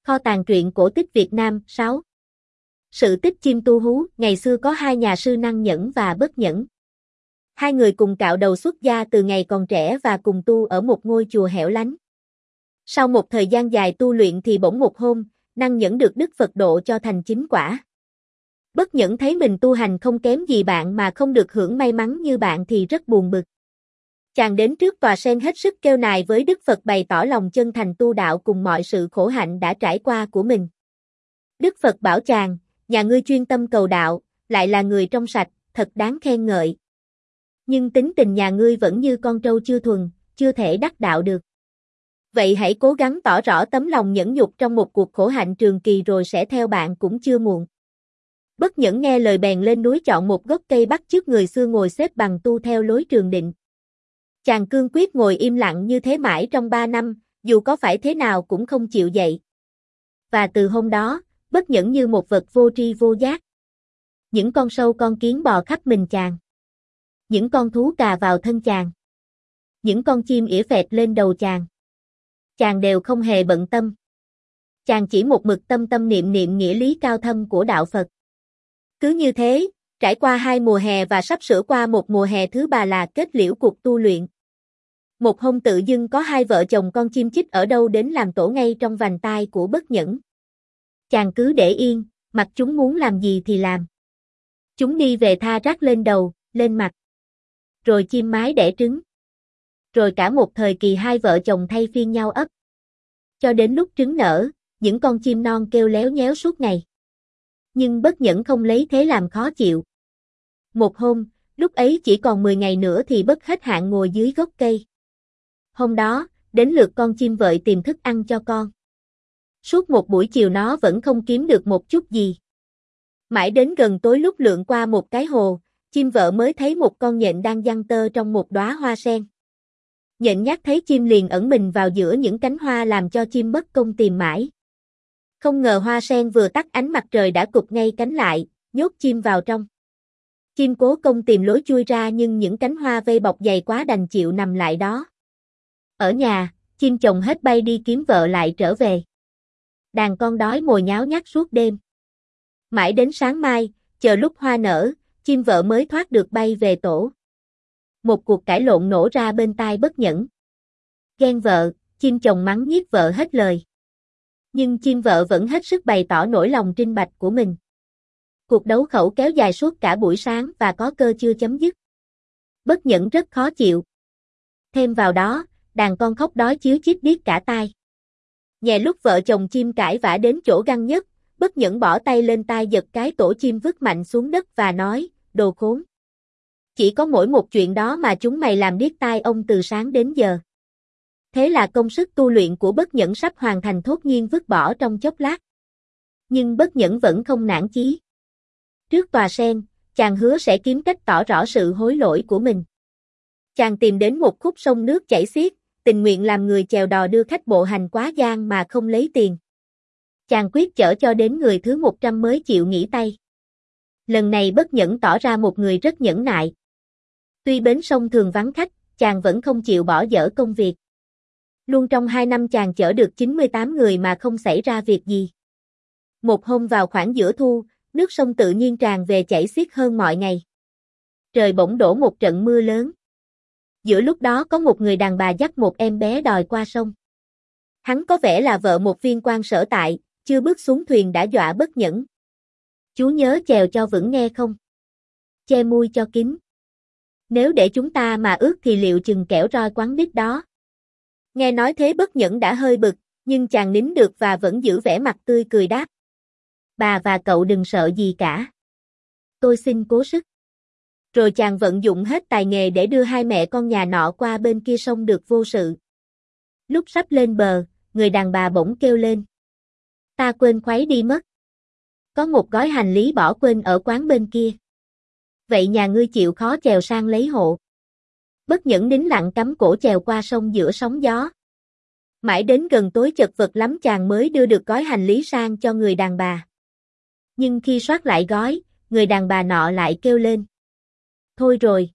Kho tàng truyện cổ tích Việt Nam 6. Sự tích chim tu hú. Ngày xưa có hai nhà sư Năng Nhẫn và Bất Nhẫn. Hai người cùng cạo đầu xuất gia từ ngày còn trẻ và cùng tu ở một ngôi chùa hẻo lánh. Sau một thời gian dài tu luyện thì bỗng một hôm, Năng Nhẫn được Đức Phật độ cho thành chính quả. Bất Nhẫn thấy mình tu hành không kém gì bạn mà không được hưởng may mắn như bạn thì rất buồn bực. Chàng đến trước tòa sen hết sức kêu nài với Đức Phật bày tỏ lòng chân thành tu đạo cùng mọi sự khổ hạnh đã trải qua của mình. Đức Phật bảo chàng, nhà ngươi chuyên tâm cầu đạo, lại là người trong sạch, thật đáng khen ngợi. Nhưng tính tình nhà ngươi vẫn như con trâu chưa thuần, chưa thể đắc đạo được. Vậy hãy cố gắng tỏ rõ tấm lòng nhẫn nhục trong một cuộc khổ hạnh trường kỳ rồi sẽ theo bạn cũng chưa muộn. Bất Nhẫn nghe lời bèn lên núi chọn một gốc cây bắt chước người xưa ngồi xếp bằng tu theo lối Trường Định. Chàng cương quyết ngồi im lặng như thế mãi trong 3 năm, dù có phải thế nào cũng không chịu dậy. Và từ hôm đó, Bất Nhẫn như một vật vô tri vô giác. Những con sâu con kiến bò khắp mình chàng. Những con thú cà vào thân chàng. Những con chim ỉa phẹt lên đầu chàng. Chàng đều không hề bận tâm. Chàng chỉ một mực tâm tâm niệm niệm nghĩa lý cao thâm của đạo Phật. Cứ như thế, trải qua 2 mùa hè và sắp sửa qua một mùa hè thứ 3 là kết liễu cuộc tu luyện. Một hôm tự dưng có 2 vợ chồng con chim chích ở đâu đến làm tổ ngay trong vành tai của Bất Nhẫn. Chàng cứ để yên, mặc chúng muốn làm gì thì làm. Chúng đi về tha rác lên đầu, lên mặt. Rồi chim mái đẻ trứng. Rồi cả một thời kỳ 2 vợ chồng thay phiên nhau ấp. Cho đến lúc trứng nở, những con chim non kêu léo nhéo suốt ngày. Nhưng Bất Nhẫn không lấy thế làm khó chịu. Một hôm, lúc ấy chỉ còn 10 ngày nữa thì Bất hết hạn ngồi dưới gốc cây. Hôm đó, đến lượt con chim vợi tìm thức ăn cho con. Suốt một buổi chiều nó vẫn không kiếm được một chút gì. Mãi đến gần tối lúc lượn qua một cái hồ, chim vợ mới thấy một con nhện đang giăng tơ trong một đóa hoa sen. Nhện nhát thấy chim liền ẩn mình vào giữa những cánh hoa làm cho chim mất công tìm mãi. Không ngờ hoa sen vừa tắt ánh mặt trời đã cụp ngay cánh lại, nhốt chim vào trong. Chim cố công tìm lối chui ra nhưng những cánh hoa vây bọc dày quá đành chịu nằm lại đó. Ở nhà, chim chồng hết bay đi kiếm vợ lại trở về. Đàn con đói mồi nháo nhác suốt đêm. Mãi đến sáng mai, chờ lúc hoa nở, chim vợ mới thoát được bay về tổ. Một cuộc cãi lộn nổ ra bên tai Bất Nhẫn. Ghen vợ, chim chồng mắng nhiếc vợ hết lời. Nhưng chim vợ vẫn hết sức bày tỏ nỗi lòng trinh bạch của mình. Cuộc đấu khẩu kéo dài suốt cả buổi sáng và có cơ chưa chấm dứt. Bất Nhẫn rất khó chịu. Thêm vào đó, đàn con khóc đói chíu chít điếc cả tai. Nhẹ lúc vợ chồng chim cãi vã đến chỗ găng nhất, Bất Nhẫn bỏ tay lên tai giật cái tổ chim vứt mạnh xuống đất và nói, đồ khốn. Chỉ có mỗi một chuyện đó mà chúng mày làm điếc tai ông từ sáng đến giờ. Thế là công sức tu luyện của Bất Nhẫn sắp hoàn thành thốt nhiên vứt bỏ trong chốc lát. Nhưng Bất Nhẫn vẫn không nản chí. Trước tòa sen, chàng hứa sẽ kiếm cách tỏ rõ sự hối lỗi của mình. Chàng tìm đến một khúc sông nước chảy xiết, tình nguyện làm người chèo đò đưa khách bộ hành quá giang mà không lấy tiền. Chàng quyết chở cho đến người thứ 100 mới chịu nghỉ tay. Lần này Bất Nhẫn tỏ ra một người rất nhẫn nại. Tuy bến sông thường vắng khách, chàng vẫn không chịu bỏ dở công việc. Luôn trong 2 năm chàng chở được 98 người mà không xảy ra việc gì. Một hôm vào khoảng giữa thu, nước sông tự nhiên tràn về chảy xiết hơn mọi ngày. Trời bỗng đổ một trận mưa lớn. Giữa lúc đó có một người đàn bà dắt một em bé đòi qua sông. Hắn có vẻ là vợ một viên quan sở tại, chưa bước xuống thuyền đã dọa Bất Nhẫn. Chú nhớ chèo cho vững nghe không? Che mui cho kín. Nếu để chúng ta mà ướt thì liệu chừng kẻo roi quắn đít đó. Nghe nói thế Bất Nhẫn đã hơi bực, nhưng chàng nín được và vẫn giữ vẻ mặt tươi cười đáp. Bà và cậu đừng sợ gì cả. Tôi xin cố sức. Rồi chàng vận dụng hết tài nghề để đưa 2 mẹ con nhà nọ qua bên kia sông được vô sự. Lúc sắp lên bờ, người đàn bà bỗng kêu lên. Ta quên khuấy đi mất. Có một gói hành lý bỏ quên ở quán bên kia. Vậy nhà ngươi chịu khó chèo sang lấy hộ. Bất Nhẫn nín lặng cắm cổ chèo qua sông giữa sóng gió. Mãi đến gần tối chật vật lắm chàng mới đưa được gói hành lý sang cho người đàn bà. Nhưng khi soát lại gói, người đàn bà nọ lại kêu lên. Thôi rồi.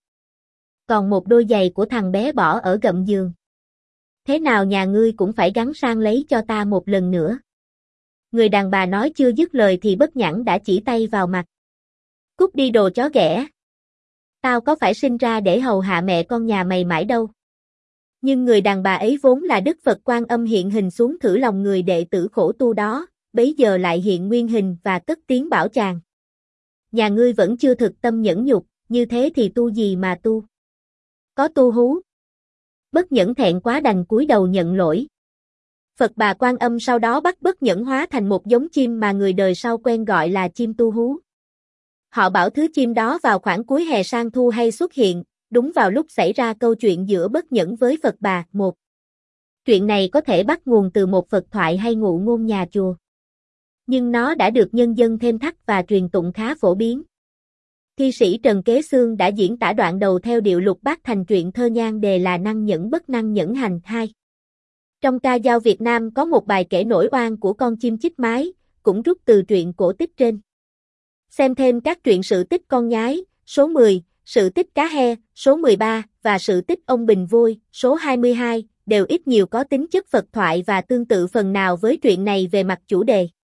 Còn một đôi giày của thằng bé bỏ ở gầm giường. Thế nào nhà ngươi cũng phải gắng sang lấy cho ta một lần nữa. Người đàn bà nói chưa dứt lời thì Bất Nhãn đã chỉ tay vào mặt. Cút đi đồ chó ghẻ. Tao có phải sinh ra để hầu hạ mẹ con nhà mày mãi đâu. Nhưng người đàn bà ấy vốn là Đức Phật Quan Âm hiện hình xuống thử lòng người đệ tử khổ tu đó, bấy giờ lại hiện nguyên hình và cất tiếng bảo chàng. Nhà ngươi vẫn chưa thực tâm nhẫn nhục, như thế thì tu gì mà tu. Có tu hú. Bất Nhẫn thẹn quá đành cúi đầu nhận lỗi. Phật Bà Quan Âm sau đó bắt Bất Nhẫn hóa thành một giống chim mà người đời sau quen gọi là chim tu hú. Họ bảo thứ chim đó vào khoảng cuối hè sang thu hay xuất hiện, đúng vào lúc xảy ra câu chuyện giữa Bất Nhẫn với Phật Bà. Một chuyện này có thể bắt nguồn từ một Phật thoại hay ngụ ngôn nhà chùa. Nhưng nó đã được nhân dân thêm thắt và truyền tụng khá phổ biến. Thi sĩ Trần Kế Xương đã diễn tả đoạn đầu theo điệu lục bát thành truyện thơ nhan đề là Năng Nhẫn Bất Năng Nhẫn Hành 2. Trong ca dao Việt Nam có một bài kể nổi oan của con chim chích mái, cũng rút từ truyện cổ tích trên. Xem thêm các truyện sự tích Con Nhái, số 10, sự tích Cá He, số 13, và sự tích Ông Bình Vôi, số 22, đều ít nhiều có tính chất Phật thoại và tương tự phần nào với truyện này về mặt chủ đề.